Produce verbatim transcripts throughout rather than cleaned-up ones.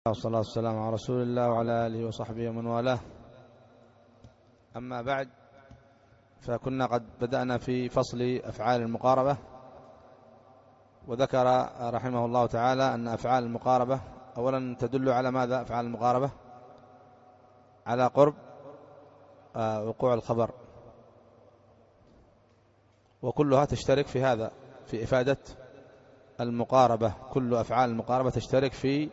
والصلاة والسلام على رسول الله وعلى آله وصحبه ومن والاه. أما بعد، فكنا قد بدأنا في فصل أفعال المقاربة، وذكر رحمه الله تعالى أن أفعال المقاربة أولا تدل على ماذا؟ أفعال المقاربة على قرب وقوع الخبر، وكلها تشترك في هذا، في إفادة المقاربة. كل أفعال المقاربة تشترك في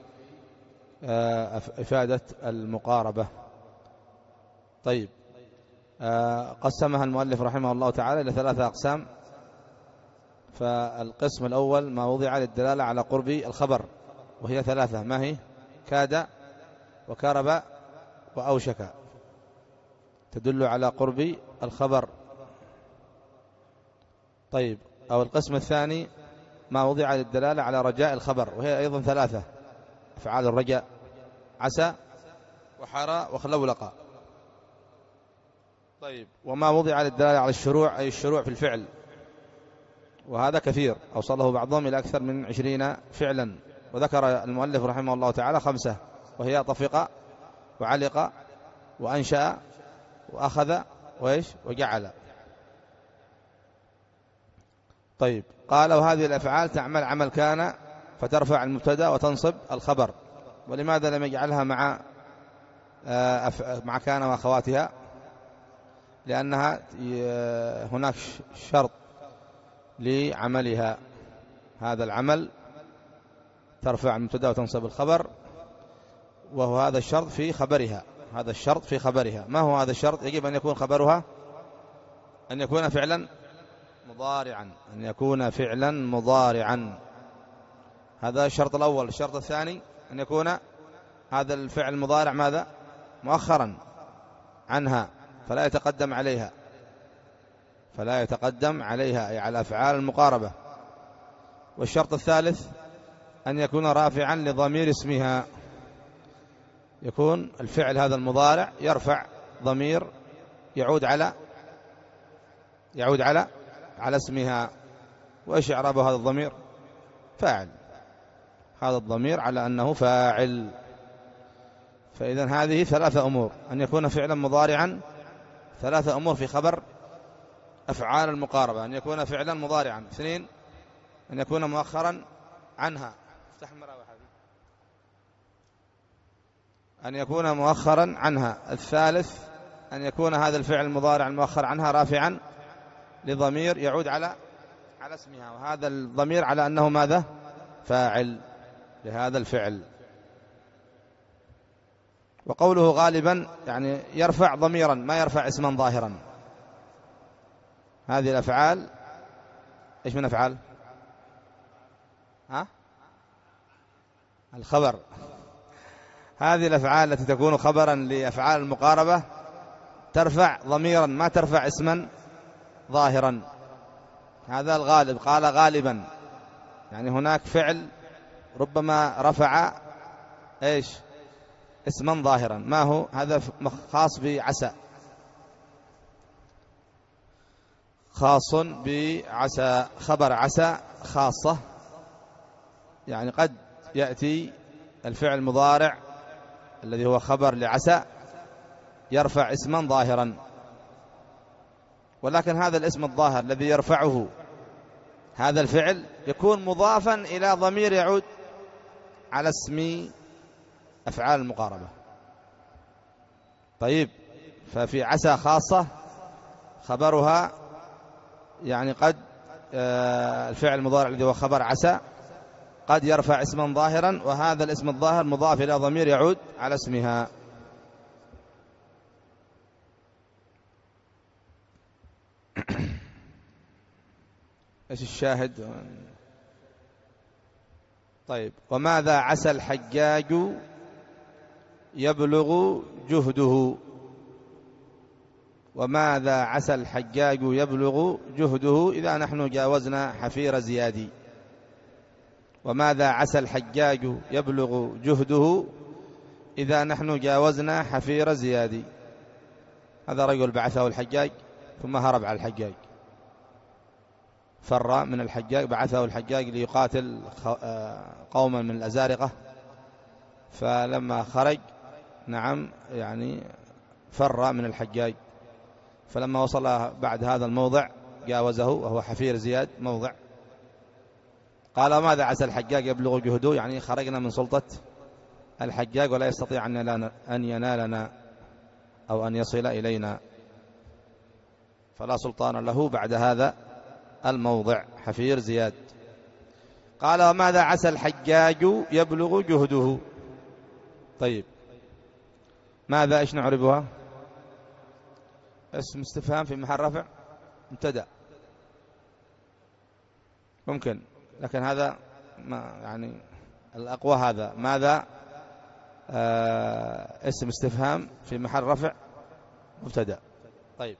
إفادة المقاربة. طيب، قسمها المؤلف رحمه الله تعالى إلى ثلاثة أقسام. فالقسم الأول ما وضع للدلالة على قرب الخبر، وهي ثلاثة، ما هي؟ كاد وكرب وأوشك، تدل على قرب الخبر. طيب، أو القسم الثاني ما وضع للدلالة على رجاء الخبر، وهي أيضا ثلاثة، أفعال الرجاء: عسى وحرى وخلولق. طيب، وما وضع للدلالة على الشروع، أي الشروع في الفعل، وهذا كثير، أوصله بعضهم إلى أكثر من عشرين فعلا، وذكر المؤلف رحمه الله تعالى خمسة، وهي طفق وعلق وأنشأ وأخذ وإيش وجعل. طيب، قال: وهذه الأفعال تعمل عمل كان فترفع المبتدا وتنصب الخبر. ولماذا لم يجعلها مع مع كان وأخواتها؟ لأنها هناك شرط لعملها، هذا العمل ترفع المبتدا وتنصب الخبر، وهو هذا الشرط في خبرها. هذا الشرط في خبرها. ما هو هذا الشرط؟ يجب أن يكون خبرها أن يكون فعلا مضارعا، أن يكون فعلا مضارعا. هذا الشرط الأول. الشرط الثاني أن يكون هذا الفعل المضارع ماذا؟ مؤخرا عنها، فلا يتقدم عليها، فلا يتقدم عليها أي على أفعال المقاربة. والشرط الثالث أن يكون رافعا لضمير اسمها، يكون الفعل هذا المضارع يرفع ضمير يعود على يعود على على اسمها. وإيش إعراب هذا الضمير؟ فاعل. هذا الضمير على أنه فاعل. فإذا هذه ثلاثة أمور: أن يكون فعلا مضارعا، ثلاثة أمور في خبر أفعال المقاربة: أن يكون فعلا مضارعا، اثنين أن يكون مؤخرا عنها، أن يكون مؤخرا عنها، الثالث أن يكون هذا الفعل المضارع المؤخر عنها رافعا لضمير يعود على على اسمها، وهذا الضمير على أنه ماذا؟ فاعل لهذا الفعل. وقوله غالبا يعني يرفع ضميرا، ما يرفع اسما ظاهرا. هذه الأفعال إيش من أفعال؟ ها؟ الخبر. هذه الأفعال التي تكون خبرا لأفعال المقاربة ترفع ضميرا، ما ترفع اسما ظاهرا. هذا الغالب. قال غالبا يعني هناك فعل ربما رفع إيش؟ اسما ظاهرا. ما هو هذا؟ خاص بعسى، خاص بعسى. خبر عسى خاصة، يعني قد يأتي الفعل المضارع الذي هو خبر لعسى يرفع اسما ظاهرا، ولكن هذا الاسم الظاهر الذي يرفعه هذا الفعل يكون مضافا إلى ضمير يعود على اسم أفعال المقاربة. طيب، ففي عسى خاصة خبرها يعني قد الفعل المضارع الذي هو خبر عسى قد يرفع اسما ظاهرا، وهذا الاسم الظاهر مضاف إلى ضمير يعود على اسمها. ايش الشاهد؟ طيب، وماذا عسى الحجاج يبلغ جهده؟ وماذا عسى الحجاج يبلغ جهده إذا نحن جاوزنا حفير زيادي. وماذا عسى الحجاج يبلغ جهده إذا نحن جاوزنا حفير زيادي. هذا رجل بعثه الحجاج ثم هرب على الحجاج، فر من الحجاج، بعثه الحجاج ليقاتل قوما من الأزارقة، فلما خرج نعم يعني فر من الحجاج، فلما وصل بعد هذا الموضع جاوزه وهو حفير زياد موضع، قال ماذا عسى الحجاج يبلغ جهده، يعني خرجنا من سلطة الحجاج ولا يستطيع أن ينالنا أو أن يصل إلينا، فلا سلطان له بعد هذا الموضع حفير زياد. قال وماذا عسى الحجاج يبلغ جهده. طيب ماذا إيش نعربها؟ اسم استفهام في محل رفع مبتدأ ممكن، لكن هذا ما يعني الأقوى هذا. ماذا آه اسم استفهام في محل رفع مبتدأ. طيب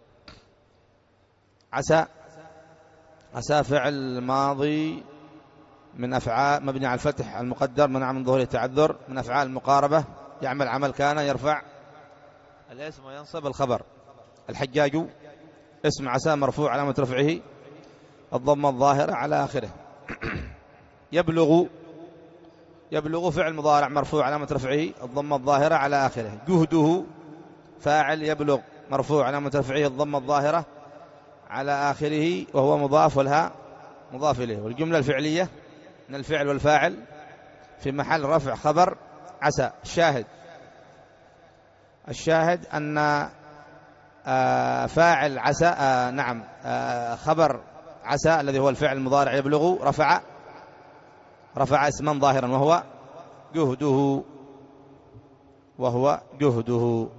عسى، عسى فعل ماضي من أفعال مبني على الفتح المقدر منع من ظهور التعذر، من أفعال المقاربة، يعمل عمل كان يرفع الاسم وينصب الخبر. الحجاج اسم عسى مرفوع علامة رفعه الضمة الظاهرة على آخره. يبلغ، يبلغ فعل مضارع مرفوع علامة رفعه الضمة الظاهرة على آخره. جهده فاعل يبلغ مرفوع علامة رفعه الضمة الظاهرة على آخره وهو مضاف والها مضاف إليه. والجملة الفعلية من الفعل والفاعل في محل رفع خبر عسى. الشاهد، الشاهد أن فاعل عسى آه نعم آه خبر عسى الذي هو الفعل المضارع يبلغ رفع رفع اسما ظاهرا وهو جهده، وهو جهده.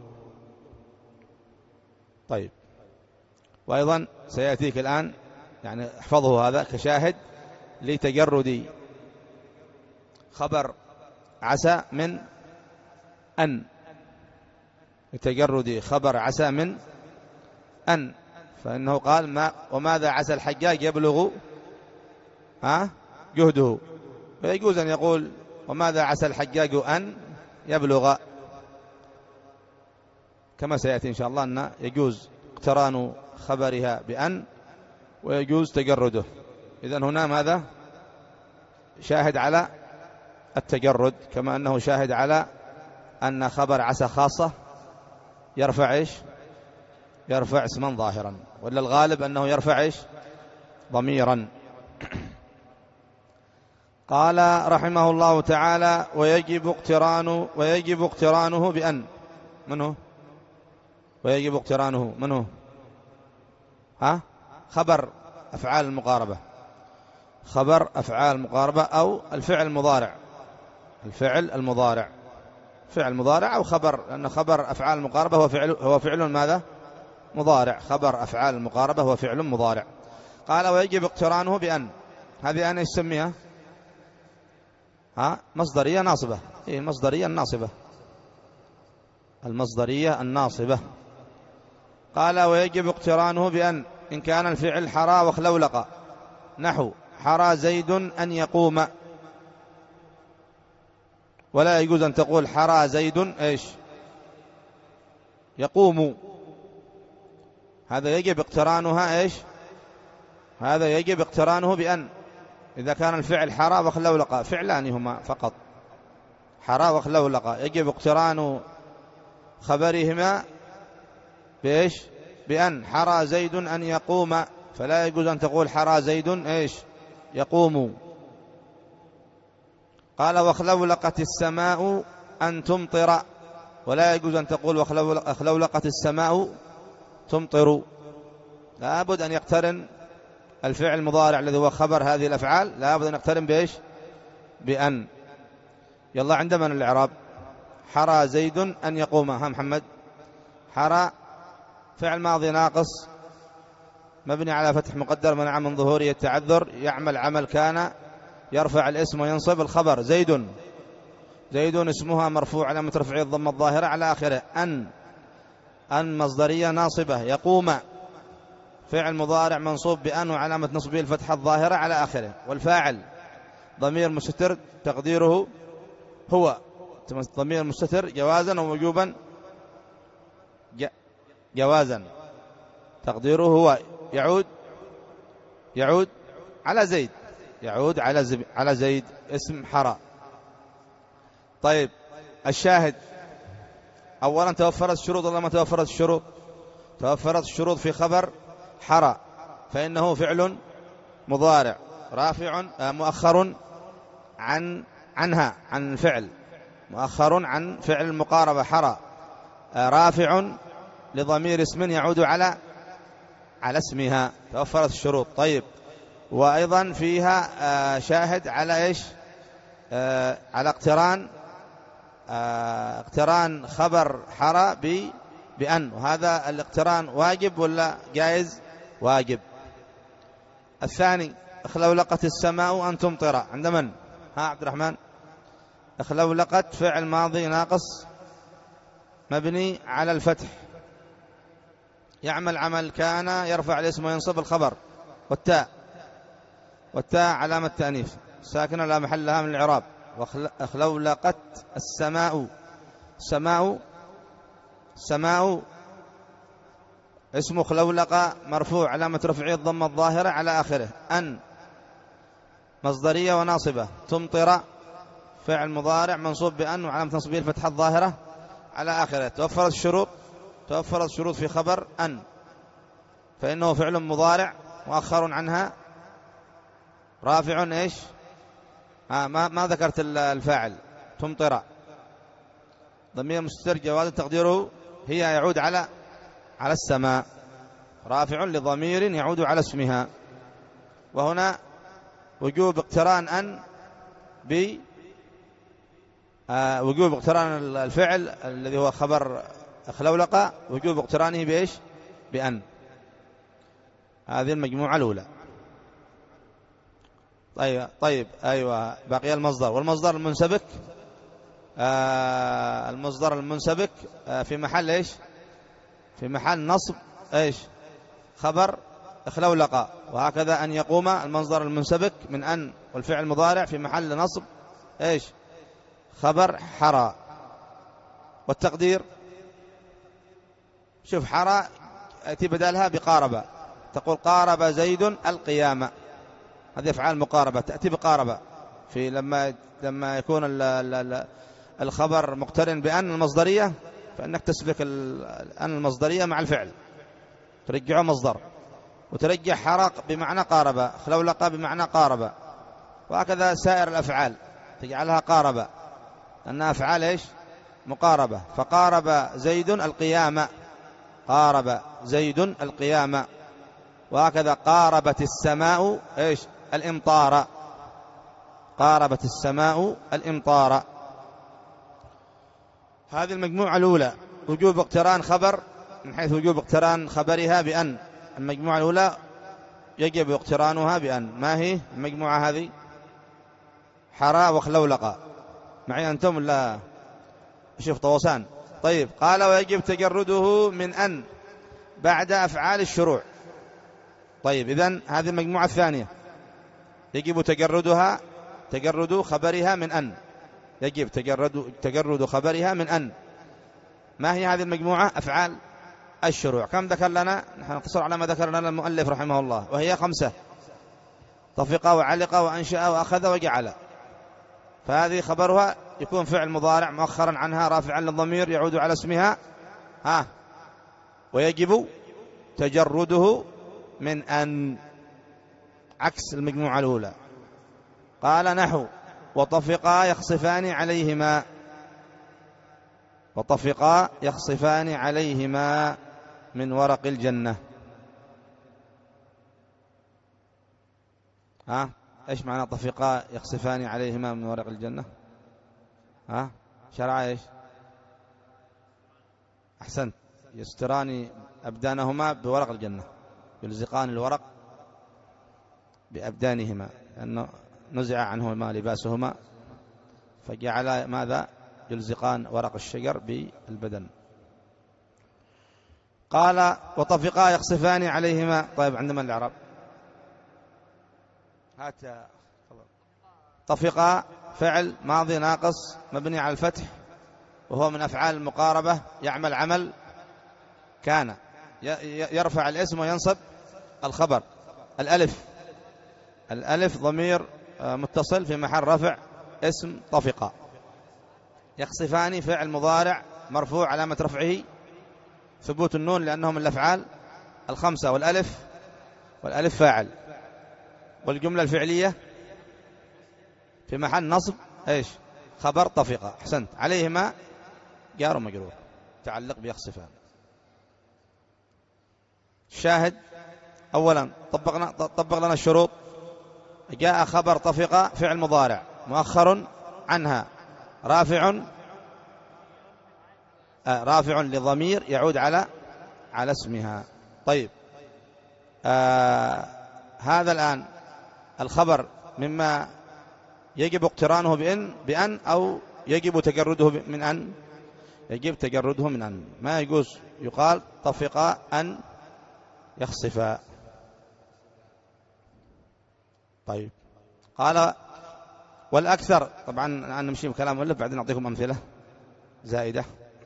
طيب وأيضا سيأتيك الآن يعني احفظه هذا كشاهد لتجرد خبر عسى من أن، لتجرد خبر عسى من أن، فإنه قال ما وماذا عسى الحجاج يبلغ ها جهده، فيجوز أن يقول وماذا عسى الحجاج أن يبلغ، كما سيأتي إن شاء الله أن يجوز اقتران خبرها بأن ويجوز تجرده. إذن هنا ماذا شاهد على التجرد، كما أنه شاهد على أن خبر عسى خاصة يرفع إيش، يرفع اسما ظاهرا، ولا الغالب أنه يرفع إيش ضميرا. قال رحمه الله تعالى ويجب اقتران ويجب اقترانه بأن، منه ويجب اقترانه منه ها خبر أفعال المقاربة، خبر أفعال المقاربة أو الفعل المضارع، الفعل المضارع فعل مضارع أو خبر، لأن خبر أفعال المقاربة هو فعل هو فعل ماذا مضارع، خبر أفعال المقاربة هو فعل مضارع. قال ويجب اقترانه بأن، هذه أنا يسميها ها مصدرية ناصبة، هي المصدرية الناصبة، المصدرية الناصبة. قال ويجب اقترانه بأن إن كان الفعل حرى وخلولق، نحو حرى زيد أن يقوم، ولا يجوز أن تقول حرى زيد إيش يقوم، هذا يجب اقترانها إيش، هذا يجب اقترانه بأن إذا كان الفعل حرى وخلولق، فعلان هما فقط حرى وخلولق، يجب اقتران خبرهما بإيش بأن. حرى زيد أن يقوم، فلا يجوز أن تقول حرى زيد إيش يقوم. قال وخلولقت السماء أن تمطر، ولا يجوز أن تقول وخلولقت السماء تمطر، لابد أن يقترن الفعل المضارع الذي هو خبر هذه الأفعال، لابد أن يقترن بإيش بأن. يلا عند من الإعراب؟ حرى زيد أن يقوم. ها محمد، حرى فعل ماضي ناقص مبني على فتح مقدر منع من ظهوره التعذر، يعمل عمل كان يرفع الاسم وينصب الخبر. زيد، زيد اسمها مرفوع علامة رفعه الضمة الظاهرة على آخره. أن، أن مصدرية ناصبة. يقوم فعل مضارع منصوب بأن وعلامة نصبه الفتحة الظاهرة على آخره. والفاعل ضمير مستتر تقديره هو، ضمير مستتر جوازا ووجوبا، جوازا تقديره هو، يعود يعود على زيد، يعود على على زيد اسم حرى. طيب الشاهد أولا توفرت الشروط ولا ما توفرت الشروط؟ توفرت الشروط في خبر حرى، فإنه فعل مضارع رافع مؤخر عن عنها عن الفعل، مؤخر عن فعل المقاربة حرى، رافع لضمير اسم يعود على على اسمها. توفرت الشروط. طيب، وأيضا فيها شاهد على إيش؟ على اقتران اقتران خبر حرى بأن، وهذا الاقتران واجب ولا جائز؟ واجب. الثاني اخلولقت السماء أن تمطر، عند من؟ ها عبد الرحمن. اخلولقت فعل ماضي ناقص مبني على الفتح، يعمل عمل كان، يرفع الاسم وينصب الخبر، والتاء والتاء علامة تأنيث ساكنة لا محل لها من الإعراب. واخلولقت السماء، سماء سماء اسم خلولق مرفوع علامة رفعه الضمة الظاهرة على آخره. أن مصدرية وناصبة. تمطر فعل مضارع منصوب بأن وعلامة نصبه الفتحة الظاهرة على آخره. توفرت الشروط، توفرت الشروط في خبر أن، فإنه فعل مضارع مؤخر عنها رافع إيش؟ آه ما, ما ذكرت الفاعل. تمطر ضمير مستتر جواز تقديره هي، يعود على على السماء، رافع لضمير يعود على اسمها. وهنا وجوب اقتران أن ب آه وجوب اقتران الفعل الذي هو خبر خلولقة، وجوب اقترانه بإيش؟ بأن. هذه المجموعة الأولى. طيب طيب أيوة، بقي المصدر. والمصدر المنسبك آه المصدر المنسبك آه في محل إيش؟ في محل نصب إيش؟ خبر خلولقة. وهكذا أن يقوم المصدر المنسبك من أن والفعل المضارع في محل نصب إيش؟ خبر حرى. والتقدير شوف، حرى أتي بدالها بقاربة، تقول قارب زيد القيامة، هذه أفعال مقاربة تأتي بقاربة. في لما لما يكون ال ال الخبر مقترن بأن المصدرية، فإنك تسبك أن المصدرية مع الفعل ترجعه مصدر، وترجع حرق بمعنى قاربة، خلولقة بمعنى قاربة، وهكذا سائر الأفعال تجعلها قاربة أنها أفعال إيش؟ مقاربة. فقارب زيد القيامة، قارب زيد القيامة. وهكذا قاربت السماء إيش؟ الإمطار، قاربت السماء الإمطار. هذه المجموعة الأولى وجوب اقتران خبر، من حيث وجوب اقتران خبرها بأن. المجموعة الأولى يجب اقترانها بأن. ما هي المجموعة هذه؟ حراء وخلولقة. معي أنتم لا؟ شوف طوسان. طيب، قال ويجب تجرده من أن بعد أفعال الشروع. طيب، إذن هذه المجموعة الثانية يجب تجردها، تجرد خبرها من أن، يجب تجرد تجرد خبرها من أن. ما هي هذه المجموعة؟ أفعال الشروع. كم ذكر لنا؟ نحن نقصر على ما ذكر لنا المؤلف رحمه الله، وهي خمسة: طفق وعلق وأنشأ وأخذ وجعل. فهذه خبرها يكون فعل مضارع مؤخرا عنها رافعا للضمير يعود على اسمها، ها ويجب تجرده من أن، عكس المجموعة الأولى. قال نحو وطفقا يخصفان عليهما، وطفقا يخصفان عليهما من ورق الجنة. ها ايش معنى طفقا يخصفان عليهما من ورق الجنة؟ ها شرع ايش؟ احسنت، يستران أبدانهما بورق الجنة، يلزقان الورق بأبدانهما، لأنه نزع عنهما لباسهما فجعل ماذا؟ يلزقان ورق الشجر بالبدن. قال وطفقا يخصفان عليهما. طيب، عندما الإعراب هات طفقا فعل ماضي ناقص مبني على الفتح، وهو من أفعال المقاربة، يعمل عمل كان، يرفع الاسم وينصب الخبر. الألف الألف ضمير متصل في محل رفع اسم طفقا، يخصفان فعل مضارع مرفوع علامة رفعه ثبوت النون لأنهم من الأفعال الخمسة، والألف والألف فاعل، والجملة الفعلية في محل نصب إيش؟ خبر طفق. أحسنت. عليهما جار ومجرور تعلق بيخصفان. الشاهد أولا طبقنا طبق لنا الشروط. جاء خبر طفق فعل مضارع مؤخر عنها رافع آه رافع لضمير يعود على على اسمها. طيب آه هذا الآن الخبر مما يجب اقترانه بأن بأن أو يجب تجرده من أن؟ يجب تجرده من أن. ما يجوز يقال طفق أن يخصفا. طيب قال والأكثر، طبعا أنا نمشي بكلام مؤلف بعدين نعطيكم أمثلة زائدة.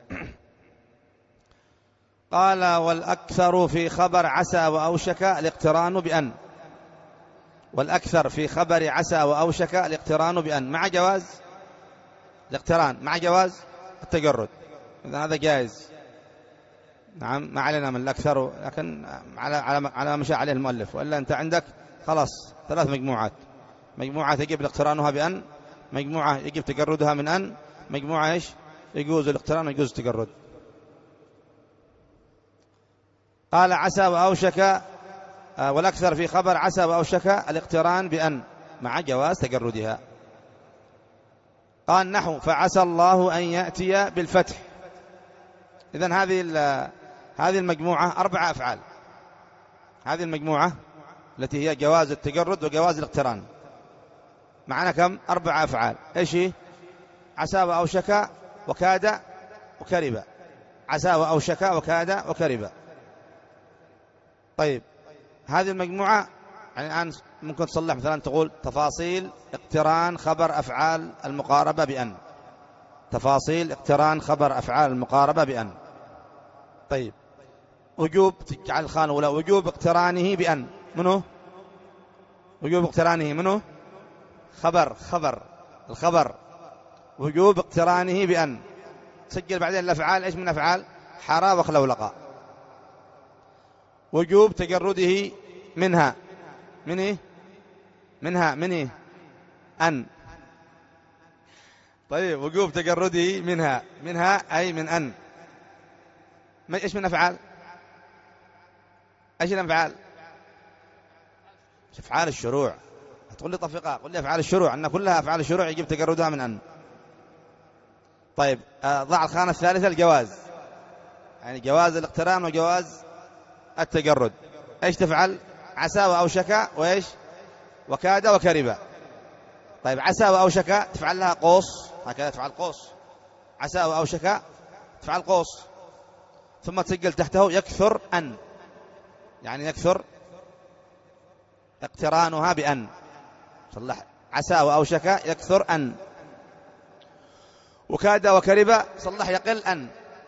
قال والأكثر في خبر عسى وأوشك الاقتران بأن. والأكثر في خبر عسى وأوشك الاقتران بأن مع جواز الاقتران مع جواز التجرد. إذن هذا جائز. نعم ما علينا من الأكثر، لكن على على على مشى عليه المؤلف. وإلا أنت عندك خلاص ثلاث مجموعات: مجموعة يجب الاقترانها بأن، مجموعة يجب تجردها من أن، مجموعة إيش يجوز الاقتران ويجوز التجرد. قال عسى وأوشك والأكثر في خبر عسى وأوشك الاقتران بأن مع جواز تجردها. قال نحو فعسى الله أن يأتي بالفتح. إذن هذه هذه المجموعة أربع أفعال. هذه المجموعة التي هي جواز التجرد وجواز الاقتران معنا كم؟ أربع أفعال. إيش هي؟ عسى وأوشك وكاد وكرب. عسى وأوشك وكاد وكرب. طيب هذه المجموعة يعني الآن ممكن تصلح مثلا تقول تفاصيل اقتران خبر أفعال المقاربة بأن. تفاصيل اقتران خبر أفعال المقاربة بأن. طيب وجوب تجعل الخانة ولا وجوب اقترانه بأن منه؟ وجوب اقترانه منه؟ خبر خبر الخبر وجوب اقترانه بأن. سجل بعدين الأفعال إيش من أفعال؟ حرى وخلولقة. وجوب تجرده منها من إيه؟ منها من إيه؟ أن. طيب وجوب تجرده منها منها أي من أن. ما إيش من أفعال؟ إيش الأفعال؟ أفعال الشروع. تقول لي طفقها، قل لي أفعال الشروع، أن كلها أفعال الشروع يجب تجردها من أن. طيب ضع الخانة الثالثة الجواز، يعني جواز الاقتران وجواز التجرد. إيش تفعل؟ عسى وأوشك وإيش؟ وكاد وكرب. طيب عسى وأوشك تفعل لها قوس، هكذا تفعل قوس. عسى وأوشك تفعل قوس، ثم تسجل تحته يكثر أن، يعني يكثر اقترانها بأن. صلح عسى وأوشك يكثر أن. وكاد وكرب صلح يقل أن.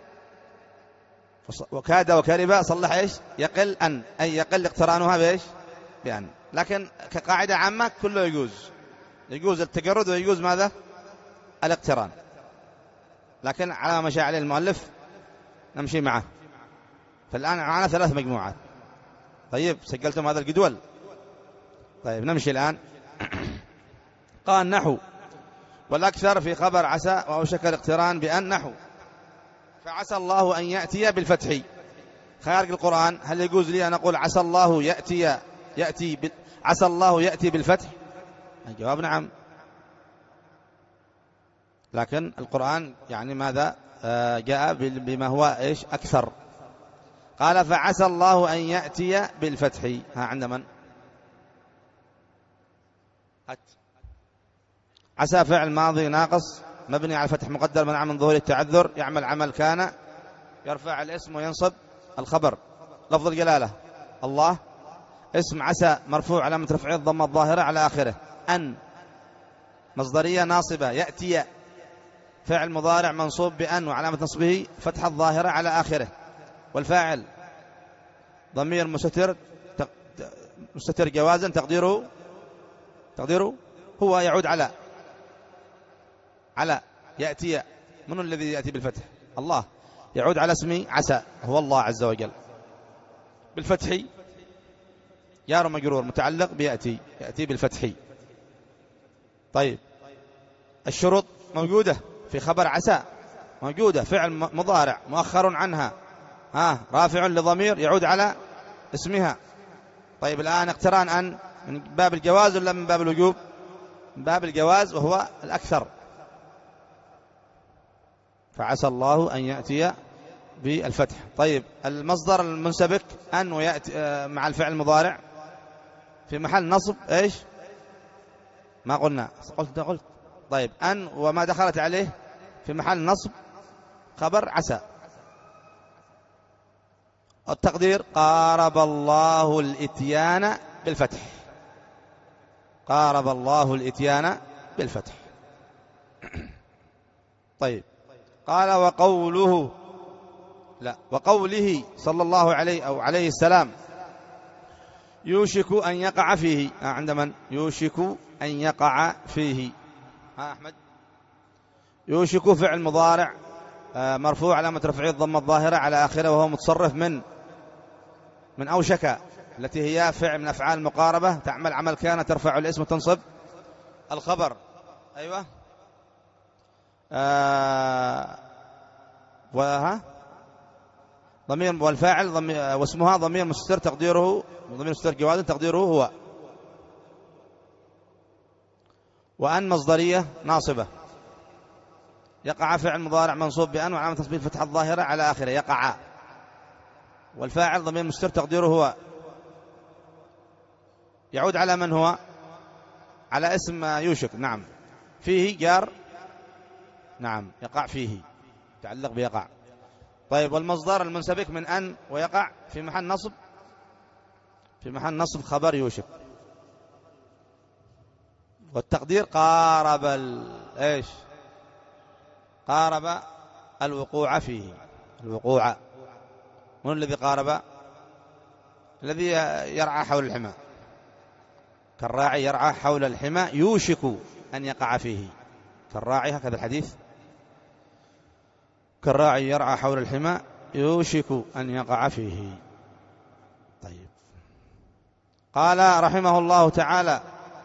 وكاد وكرب صلح إيش؟ يقل أن، أي يقل اقترانها بإيش؟ بأن. لكن كقاعدة عامة كله يجوز، يجوز التجرد ويجوز ماذا؟ الاقتران. لكن على ما شاء عليه المؤلف نمشي معه. فالآن معنا ثلاث مجموعات. طيب سجلتم هذا الجدول؟ طيب نمشي الآن. قال نحو والأكثر في خبر عسى وأوشك الاقتران بأن نحو فعسى الله أن يأتي بالفتح. خارج القرآن هل يجوز لي أن أقول عسى الله يأتي يأتي ب... عسى الله يأتي بالفتح؟ الجواب نعم. لكن القرآن يعني ماذا آه جاء بما هو إيش أكثر. قال فعسى الله أن يأتي بالفتح. ها عند من؟ هات. عسى فعل ماضي ناقص مبني على الفتح مقدر منع من ظهور التعذر، يعمل عمل كان، يرفع الاسم وينصب الخبر. لفظ الجلالة الله، اسم عسى مرفوع علامة رفعه الضمة الظاهرة على آخره. أن مصدرية ناصبة. يأتي فعل مضارع منصوب بأن وعلامة نصبه فتحة الظاهرة على آخره. والفاعل ضمير مستتر مستتر جوازا تقديره تقديره هو يعود على على يأتي من الذي يأتي بالفتح؟ الله. يعود على اسم عسى، هو الله عز وجل. بالفتح جار مجرور متعلق بيأتي، يأتي بالفتح. طيب الشروط موجودة في خبر عسى، موجودة. فعل مضارع مؤخر عنها، ها رافع لضمير يعود على اسمها. طيب الآن اقتران أن من باب الجواز ولا من باب الوجوب؟ من باب الجواز وهو الأكثر. فعسى الله أن يأتي بالفتح. طيب المصدر المنسبك أن ويأتي مع الفعل المضارع في محل نصب إيش؟ ما قلنا، قلت قلت طيب أن وما دخلت عليه في محل نصب خبر عسى. التقدير قارب الله الإتيان بالفتح، قارب الله الإتيان بالفتح. طيب قال وقوله لا وقوله صلى الله عليه أو عليه السلام يوشك أن يقع فيه. آه عند من؟ يوشك أن يقع فيه. ها أحمد. يوشك فعل مضارع آه مرفوع علامة رفعه الضمة الظاهرة على آخره، وهو متصرف من من أوشك التي هي فعل من أفعال المقاربة، تعمل عمل كان ترفع الاسم وتنصب الخبر. أيوة. آه وها ضمير والفاعل ضمير واسمها ضمير مستتر تقديره ضمير مستتر جواز تقديره هو. وأن مصدرية ناصبة. يقع فعل مضارع منصوب بأن وعلامة تصبيح الفتحة الظاهرة على آخره يقع. والفاعل ضمير مستتر تقديره هو. يعود على من هو؟ على اسم يوشك. نعم. فيه جار. نعم يقع فيه، تعلق بيقع. طيب والمصدر المنسبك من أن ويقع في محل نصب، في محل نصب خبر يوشك. والتقدير قارب ال... ايش؟ قارب الوقوع فيه. الوقوع من الذي قارب؟ الذي يرعى حول الحمى، كالراعي يرعى حول الحمى يوشك أن يقع فيه. كالراعي هكذا الحديث، كالراعي يرعى حول الحمى يوشك أن يقع فيه. طيب قال رحمه الله تعالى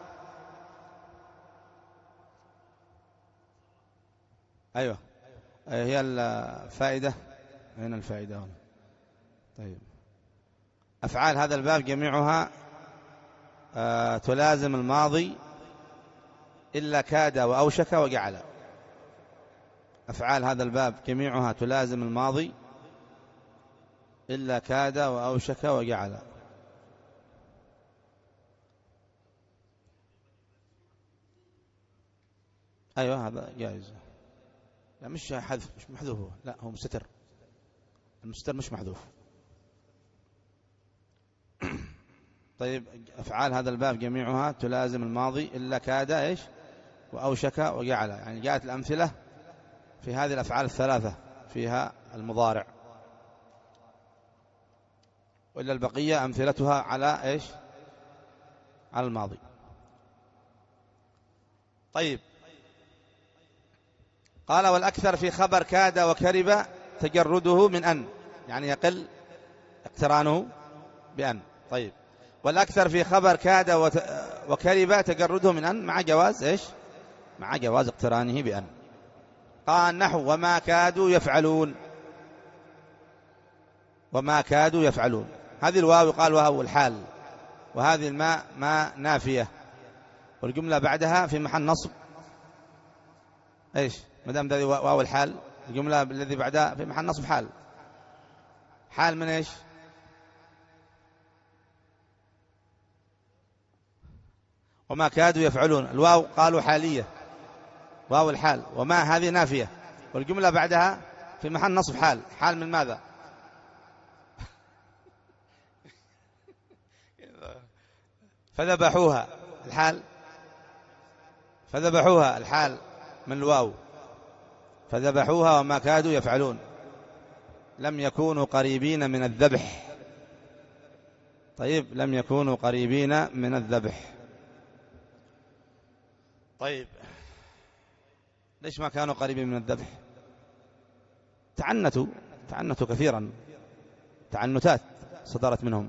أيوة هي الفائدة. أين الفائدة هنا؟ طيب أفعال هذا الباب جميعها آه تلازم الماضي إلا كاد وأوشك وجعل. أفعال هذا الباب جميعها تلازم الماضي إلا كاد وأوشك وجعل. أيوة هذا جائز. لا مش حذف، مش محذوف هو. لا هو مستتر. المستتر مش محذوف. طيب أفعال هذا الباب جميعها تلازم الماضي إلا كاد إيش وأوشك وجعل. يعني جاءت الأمثلة في هذه الأفعال الثلاثة فيها المضارع، وإلا البقية أمثلتها على إيش؟ على الماضي. طيب قال والأكثر في خبر كاد وكرب تجرده من أن، يعني يقل اقترانه بأن. طيب والأكثر في خبر كاد وكرب تجرده من أن مع جواز إيش؟ مع جواز اقترانه بأن. قال نحو وما كادوا يفعلون. وما كادوا يفعلون، هذه الواو يقال وهو الحال، وهذه الماء ما نافية، والجملة بعدها في محل نصب إيش؟ مدام ذي واو الحال الجملة الذي بعدها في محل نصب حال. حال من إيش؟ وما كادوا يفعلون. الواو قالوا حالية، واو الحال، وما هذه نافية، والجملة بعدها في محل نصب حال. حال من ماذا؟ فذبحوها الحال، فذبحوها الحال من الواو. فذبحوها وما كادوا يفعلون، لم يكونوا قريبين من الذبح. طيب لم يكونوا قريبين من الذبح. طيب ليش ما كانوا قريبين من الذبح؟ تعنتوا تعنتوا كثيرا، تعنتات صدرت منهم،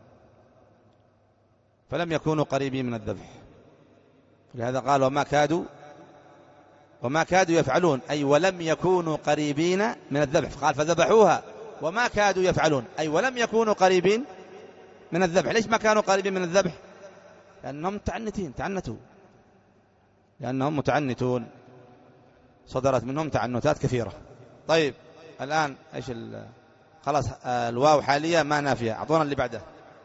فلم يكونوا قريبين من الذبح. لهذا قال وما كادوا وما كادوا يفعلون، أي ولم يكونوا قريبين من الذبح. قال فذبحوها وما كادوا يفعلون، أي ولم يكونوا قريبين من الذبح. ليش ما كانوا قريبين من الذبح؟ لأنهم متعنتين، تعنتوا، لأنهم متعنتون، صدرت منهم تعنتات كثيرة. طيب الآن إيش خلاص الواو حالية ما نافية، أعطونا اللي بعده.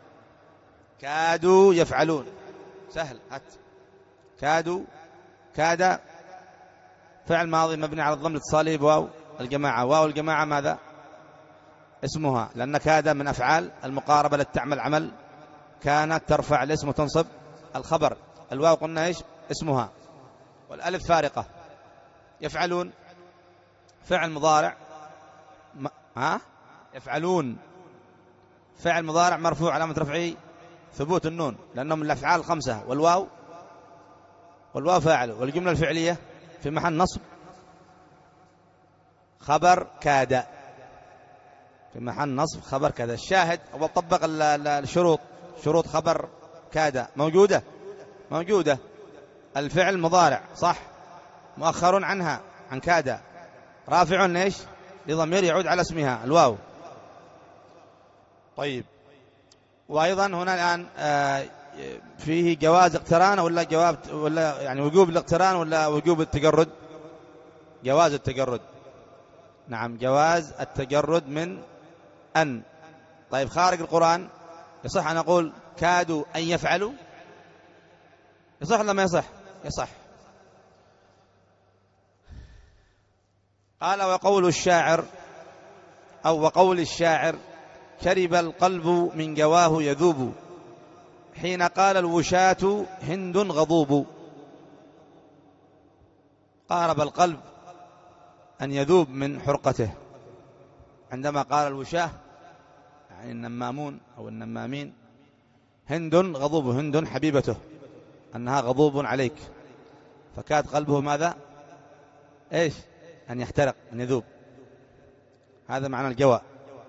كادوا يفعلون، سهل، هات. كادوا، كاد فعل ماضي مبني على الضم الاتصالي بواو الجماعة. واو الجماعة ماذا؟ اسمها، لأن كاد من أفعال المقاربة التي تعمل عمل كانت ترفع الاسم وتنصب الخبر. الواو قلنا إيش؟ اسمها، والألف فارقة. يفعلون فعل مضارع م... ها يفعلون فعل مضارع مرفوع علامة رفعه ثبوت النون، لأنه من الأفعال الخمسة. والواو والواو فاعل. والجملة الفعلية في محل نصب خبر كاد، في محل نصب خبر كاد. الشاهد هو طبق الشروط، شروط خبر كاد موجودة موجودة. الفعل مضارع صح، مؤخر عنها عن كاد، رافع ليش؟ لضمير يعود على اسمها الواو. طيب وأيضا هنا الآن فيه جواز اقتران ولا جواب ولا يعني وجوب الاقتران ولا وجوب التجرد؟ جواز التجرد، نعم جواز التجرد من أن. طيب خارج القرآن يصح أن أقول كادوا أن يفعلوا؟ يصح ولا ما يصح؟ يصح. قال وقول الشاعر أو وقول الشاعر شرب القلب من جواه يذوب، حين قال الوشاة هند غضوب. قارب القلب أن يذوب من حرقته عندما قال الوشاة، يعني النمامون أو النمامين. هند غضوب، هند حبيبته، أنها غضوب عليك، فكاد قلبه ماذا؟ إيش؟ أن يحترق، أن يذوب. هذا معنى الجواء.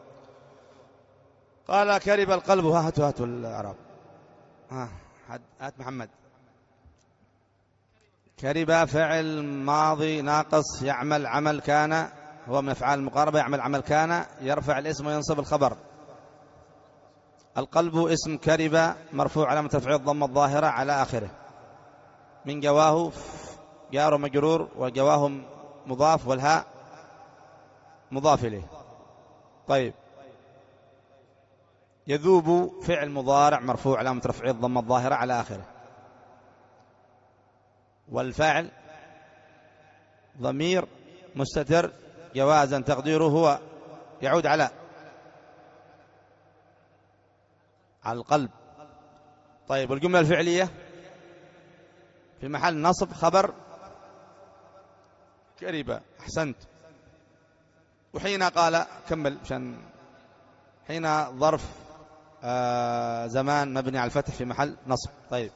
قال كرب القلب. هاتوا هاتوا الأعراب، ها هات محمد. كرب فعل ماضي ناقص يعمل عمل كان، هو من أفعال المقاربة، يعمل عمل كان، يرفع الاسم وينصب الخبر. القلب اسم كرب مرفوع علامة رفعه الضمة الظاهرة على آخره. من جواه جار مجرور، وجواه مضاف، والهاء مضاف إليه. طيب يذوب فعل مضارع مرفوع علامة رفعه الضمة الظاهرة على آخره. والفاعل ضمير مستتر جوازا تقديره هو، يعود على على القلب. طيب والجملة الفعلية في محل نصب خبر كريبة. أحسنت. وحين قال كمل عشان حين ظرف آه زمان مبني على الفتح في محل نصب. طيب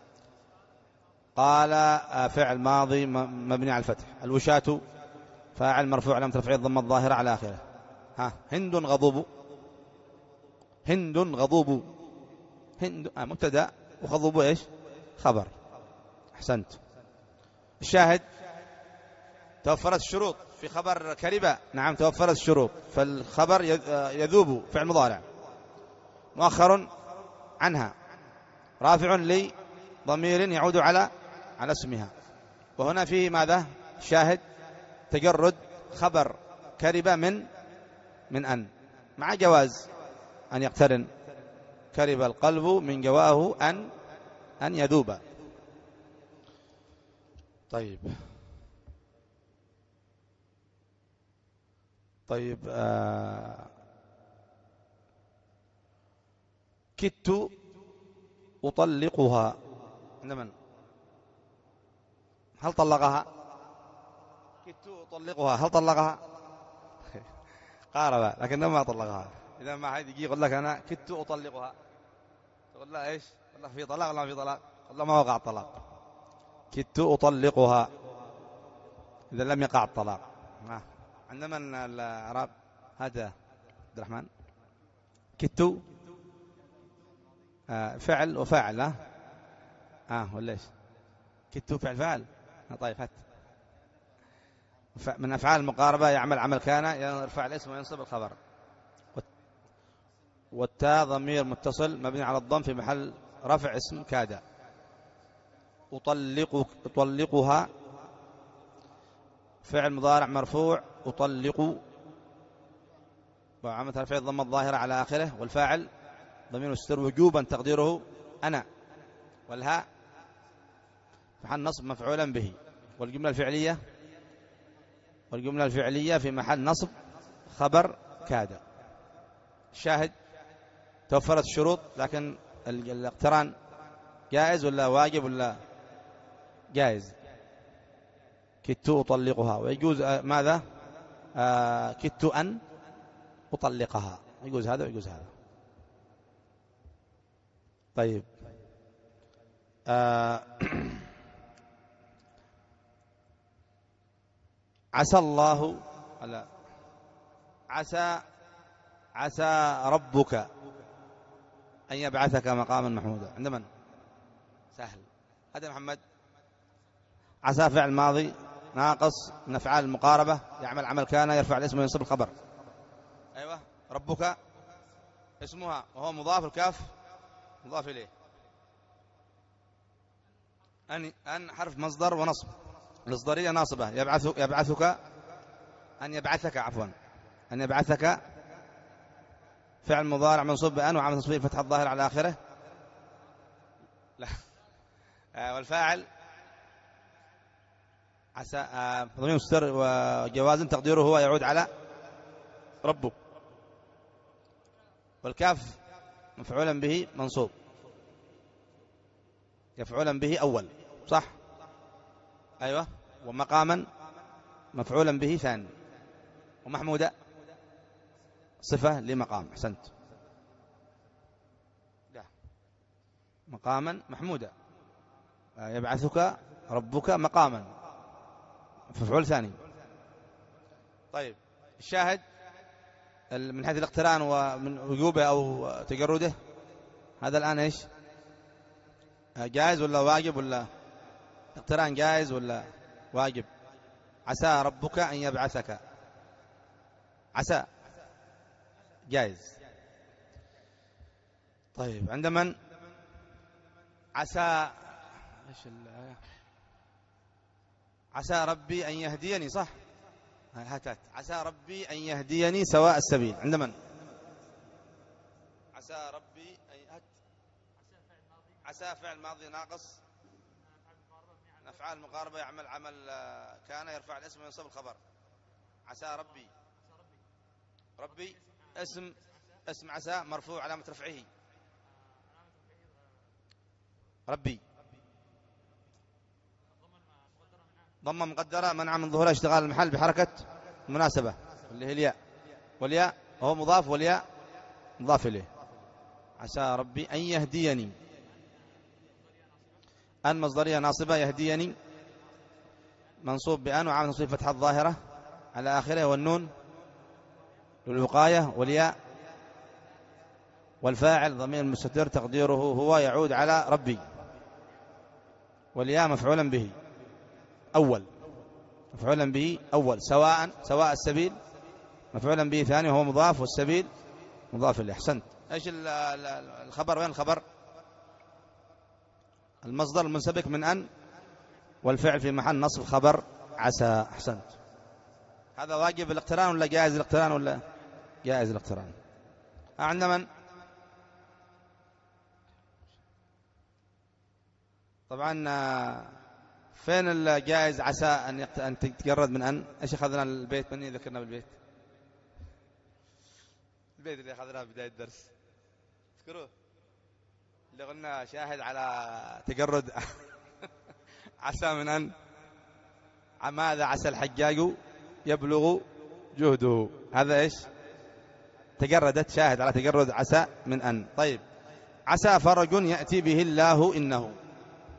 قال آه فعل ماضي مبني على الفتح. الوشاة فاعل مرفوع علامة رفعه الضمة الظاهرة على آخره. ها هند غضوب، هند غضوب، هند آه مبتدأ وغضوب ايش؟ خبر. أحسنت. الشاهد توفرت الشروط في خبر كربة. نعم توفرت الشروط، فالخبر يذوب فعل مضارع مؤخر عنها رافع لي ضمير يعود على على اسمها. وهنا فيه ماذا؟ شاهد تجرد خبر كربة من من أن، مع جواز أن يقترن كرب القلب من جواه أن أن يذوب. طيب طيب آه كدت أطلقها عند من؟ هل طلقها؟ كدت أطلقها هل طلقها؟ قارب لكنه ما طلقها. إذا ما حد يجي يقول لك أنا كدت أطلقها، تقول لا إيش؟ تقول له في طلاق ولا في طلاق؟ تقول له ما وقع الطلاق. كدت أطلقها إذا لم يقع الطلاق. عندما الإعراب هذا عبد الرحمن كدت آه فعل وفاعل ها آه ولا إيش كدت فعل فاعل طيب هات من أفعال المقاربة يعمل عمل كان يرفع الاسم وينصب الخبر. والتاء ضمير متصل مبني على الضم في محل رفع اسم كاد. أطلق أطلقها فعل مضارع مرفوع أطلق وعمل ترفيع الضمة الظاهرة على آخره. والفاعل ضمير مستتر وجوبا تقديره أنا. والهاء محل نصب مفعولا به. والجملة الفعلية والجملة الفعلية في محل نصب خبر كاد. الشاهد توفرت الشروط لكن الاقتران جائز ولا واجب ولا جائز؟ كدت أطلقها ويجوز ماذا آه كدت أن أطلقها يجوز هذا ويجوز هذا. طيب آه عسى الله لا عسى عسى ربك أن يبعثك مقاما محمودا. عند من؟ سهل هذا محمد. عسى فعل ماضي ناقص من أفعال المقاربة يعمل عمل كان يرفع الاسم وينصب الخبر. أيوة ربك اسمها وهو مضاف الكاف مضاف إليه. أن أن حرف مصدر ونصب الإصدارية ناصبة يبعث يبعثك أن يبعثك عفوا أن يبعثك فعل مضارع منصوب بأن وعمل تصوير فتح الظاهر على آخره. لا آه والفاعل عسى ضمير مستتر وجواز تقديره هو يعود على ربه. والكاف مفعولا به منصوب يفعولا به أول صح. أيوة ومقاما مفعولا به ثاني. ومحمودة صفة لمقام. أحسنت لا مقاما محمودة يبعثك ربك مقاما مفعول ثاني. طيب الشاهد من حيث الاقتران ومن وجوبه أو تجرده هذا الآن إيش جائز ولا واجب ولا اقتران جائز ولا واجب؟ عسى ربك أن يبعثك عسى جائز. طيب عند من؟ عسى ايش الآية؟ عسى ربي أن يهديني صح. هاتات عسى ربي أن يهديني سواء السبيل. عند من؟ عسى ربي أن عسى فعل ماضي ناقص أفعال المقاربة يعمل عمل كان يرفع الاسم وينصب الخبر. عسى ربي ربي اسم اسم عسى مرفوع علامة رفعه ربي ضمة مقدرة منع من ظهور اشتغال المحل بحركة مناسبة اللي هي الياء. والياء هو مضاف والياء مضاف إليه. عسى ربي أن يهديني أن مصدرية ناصبة يهديني منصوب بأن وعامل نصب فتحة الظاهرة على آخره. والنون للوقاية. والياء والفاعل ضمير مستتر تقديره هو يعود على ربي. والياء مفعولا به أول مفعولا به أول سواء سواء السبيل مفعولا به ثاني وهو مضاف والسبيل مضاف إليه. أحسنت. إيش الخبر؟ وين الخبر؟ المصدر المنسبك من أن والفعل في محل نصب خبر عسى. أحسنت. هذا واجب الاقتران ولا جائز الاقتران ولا جائز الاقتران؟ عند من؟ طبعا فين الجائز عسى أن أن تتجرد من أن؟ إيش أخذنا البيت؟ من ذكرنا بالبيت؟ البيت اللي أخذناه في بداية الدرس تذكروه اللي قلنا شاهد على تجرد عسى من أن. ماذا عسى الحجاج يبلغ جهده؟ هذا إيش تجردت شاهد على تجرد عسى من أن. طيب عسى فرج يأتي به الله إنه.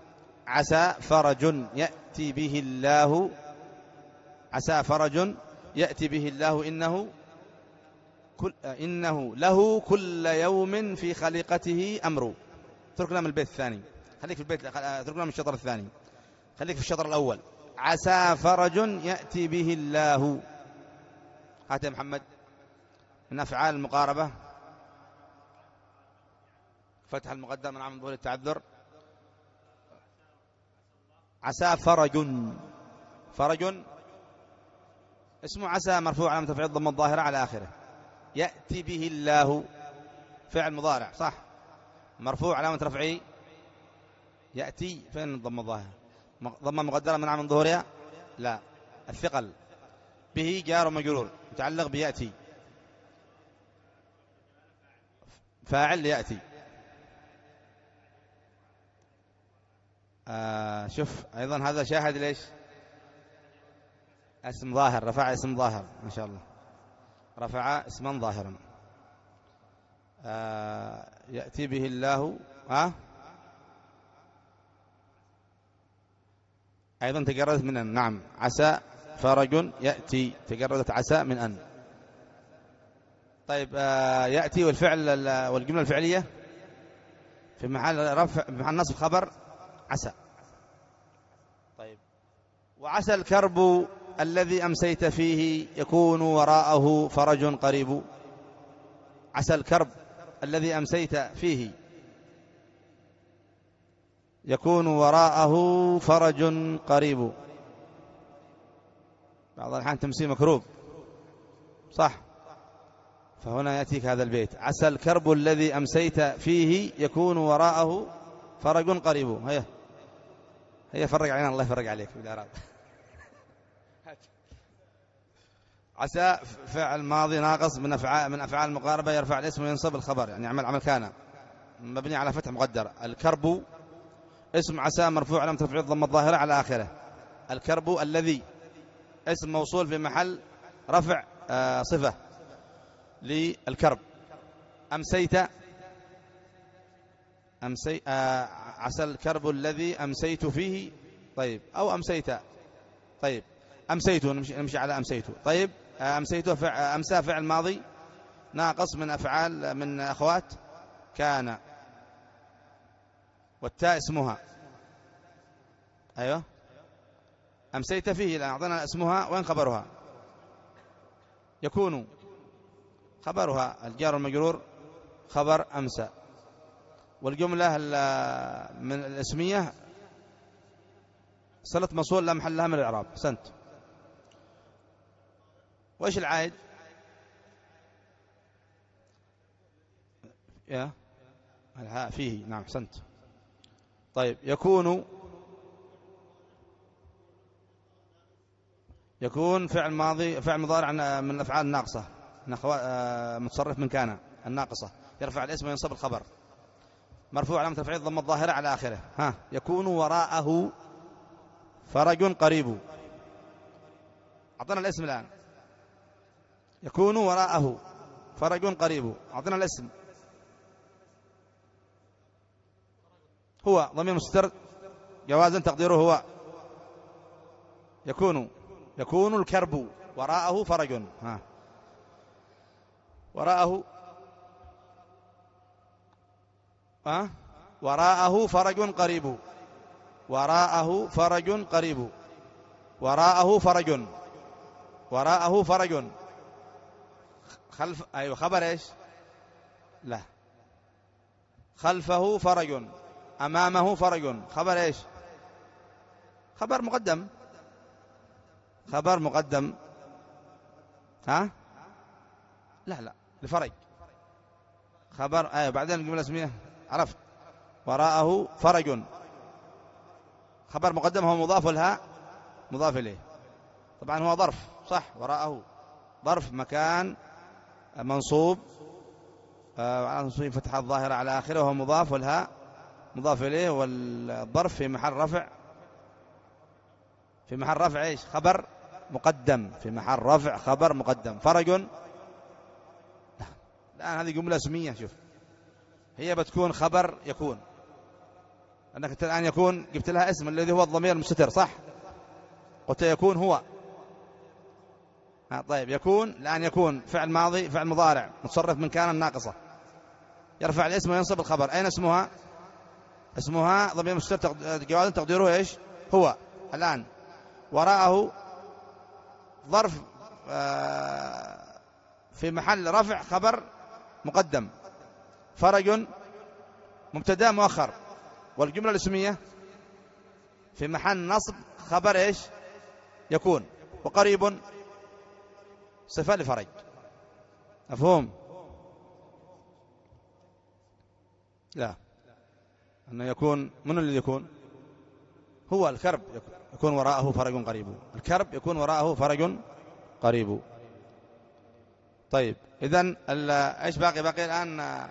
عسى فرج يأتي به الله عسى فرج يأتي به الله إنه كل إنه له كل يوم في خليقته أمر. اتركنا من البيت الثاني، خليك في البيت، اتركنا من الشطر الثاني، خليك في الشطر الأول. عسى فرج يأتي به الله. هات يا محمد من أفعال المقاربة. فتح المقدم من عام ظهور التعذر. عسى فرج، فرج اسمه عسى مرفوع علامة رفعه الضمة الظاهرة على آخره. يأتي به الله فعل مضارع صح، مرفوع علامة رفعه يأتي، فين الضمة الظاهرة؟ ضمة مقدرة من عام ظهورها؟ لا، الثقل. به جار ومجرور متعلق بيأتي، فاعل يأتي. آه شوف أيضا هذا شاهد ليش؟ اسم ظاهر، رفع اسم ظاهر ما شاء الله، رفع اسما ظاهرا. آه يأتي به الله. ها آه؟ أيضا تجردت من أن. نعم عسى فرج يأتي، تجردت عسى من أن. طيب آه يأتي والفعل والجملة الفعلية في محل رفع، في محل نصب خبر عسى. طيب وعسى الكرب الذي أمسيت فيه يكون وراءه فرج قريب. عسى الكرب الذي أمسيت فيه يكون وراءه فرج قريب. بعض الأحيان تمسي مكروب صح، فهنا يأتيك هذا البيت عسى الكرب الذي أمسيت فيه يكون وراءه فرج قريب. هيا هيا فرج علينا، الله يفرج عليك بالإعراب. عسى فعل ماضي ناقص من أفعال من أفعال المقاربة، يرفع الاسم وينصب الخبر، يعني يعمل عمل كان مبني على فتح مقدر. الكرب اسم عسى مرفوع علامة رفعه الضمة الظاهرة على آخره. الكرب الذي اسم موصول في محل رفع آه صفة للكرب. أمسيت أمسي آه عسى الكرب الذي أمسيت فيه. طيب أو أمسيت. طيب أمسيت، نمشي, نمشي على أمسيت. طيب أمسيت فع أمسى فعل ماضي ناقص من أفعال من أخوات كان، والتاء اسمها. أيوة أمسيت فيه، لا أعطينا اسمها، وين خبرها؟ يكون خبرها الجار والمجرور خبر أمسى، والجملة من الاسمية صلة موصول لا محل لها من الإعراب. سنت. وإيش العائد؟ يا الهاء فيه. نعم سنت. طيب يكون، يكون فعل ماضي فعل مضارع من الأفعال الناقصة متصرف من كان الناقصة، يرفع الاسم وينصب الخبر، مرفوع علامة رفعه الضمة الظاهرة على آخره. ها يكون وراءه فرج قريب. أعطنا الاسم الآن. يكون وراءه فرج قريب، أعطنا الاسم. هو ضمير مستتر جوازا تقديره هو. يكون يكون الكرب وراءه فرج. ها وراءه ها وراءه فرج قريب. وراءه فرج قريب. وراءه فرج. وراءه فرج خلف. أيوة خبر إيش؟ لا، خلفه فرج، أمامه فرج. خبر إيش؟ خبر مقدم. خبر مقدم. ها لا لا لفرج خبر. أيوة بعدين الجملة اسمية عرفت. وراءه فرج خبر مقدم، هو مضاف لها مضاف إليه. طبعا هو ظرف صح، وراءه ظرف مكان منصوب على نصوب فتحة الظاهرة على آخره، وهو مضاف لها مضاف إليه، والظرف في محل رفع في محل رفع إيش؟ خبر مقدم. في محل رفع خبر مقدم. فرج. الآن هذه جملة اسمية. شوف هي بتكون خبر يكون، أنك الآن يكون جبت لها اسم الذي هو الضمير المستتر صح، قلت يكون هو. طيب يكون الآن يكون فعل ماضي فعل مضارع متصرف من كان الناقصة يرفع الاسم وينصب الخبر. أين اسمها؟ اسمها ضمير مستتر جوازا تقديره إيش هو. الآن وراءه ظرف في محل رفع خبر مقدم، فرج مبتدا مؤخر، والجملة الاسمية في محل نصب خبر إيش يكون، وقريب صفة لفرج. مفهوم؟ لا، أنه يكون من اللي يكون هو الكرب يكون وراءه فرج قريب، الكرب يكون وراءه فرج قريب. طيب إذن إيش باقي؟ باقي الآن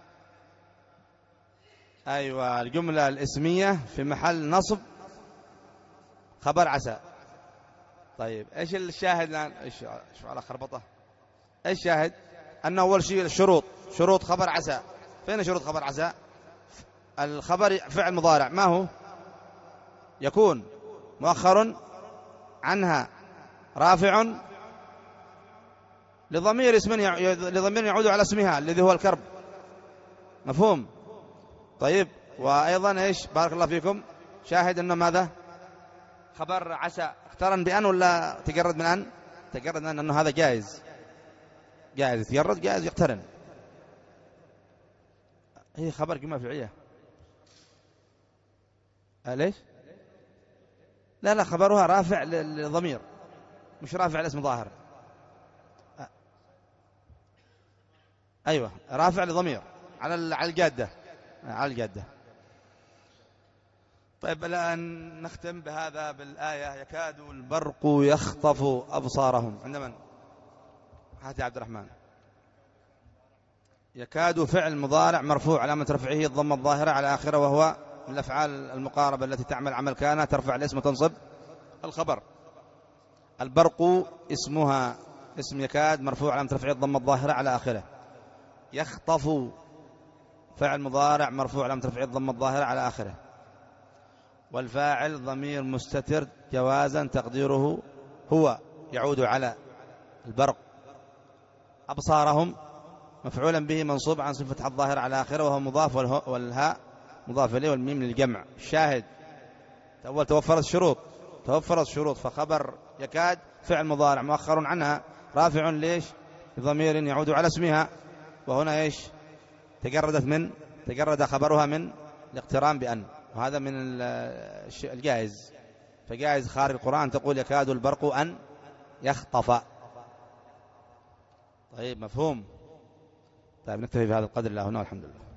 أيوة الجملة الاسمية في محل نصب خبر عسى. طيب إيش الشاهد الآن؟ إيش شو على خربطة؟ إيش الشاهد؟ أن أول شيء الشروط، شروط خبر عسى. فين شروط خبر عسى؟ الخبر فعل مضارع، ما هو؟ يكون مؤخر عنها رافع لضمير اسم لضمير يعود على اسمها الذي هو الكرب. مفهوم؟ طيب وأيضا إيش بارك الله فيكم شاهد أنه ماذا؟ خبر عسى اقترن بأن ولا تجرد من أن؟ تجرد من أن، أنه هذا جائز، جائز يتجرد جائز يقترن. هي خبر جملة فعلية. ليش؟ لا لا خبرها رافع للضمير مش رافع لاسم ظاهر. أيوة رافع لضمير على على الجادة، على الجادة. طيب الآن نختم بهذا بالآية يكاد البرق يخطف أبصارهم. عند من؟ هاتي عبد الرحمن. يكاد فعل مضارع مرفوع علامة رفعه الضمة الظاهرة على آخره، وهو من الأفعال المقاربة التي تعمل عمل كان ترفع الاسم وتنصب الخبر. البرق اسمها اسم يكاد مرفوع علامة رفعه الضمة الظاهرة على آخره. يخطف فعل مضارع مرفوع علامة رفعه الضمة الظاهرة على آخره، والفاعل ضمير مستتر جوازا تقديره هو يعود على البرق. أبصارهم مفعولا به منصوب عن صفة الظاهر على آخره وهو مضاف، والهاء مضاف إليه والميم للجمع. الشاهد أول توفرت الشروط، توفرت الشروط فخبر يكاد فعل مضارع مؤخر عنها رافع ليش ضمير يعود على اسمها، وهنا إيش تجردت من تجرد خبرها من الاقتران بأن، وهذا من الجائز. فجائز خارج القرآن تقول يكاد البرق أن يخطف. طيب مفهوم؟ طيب نكتفي بهذا القدر الله هنا والحمد لله.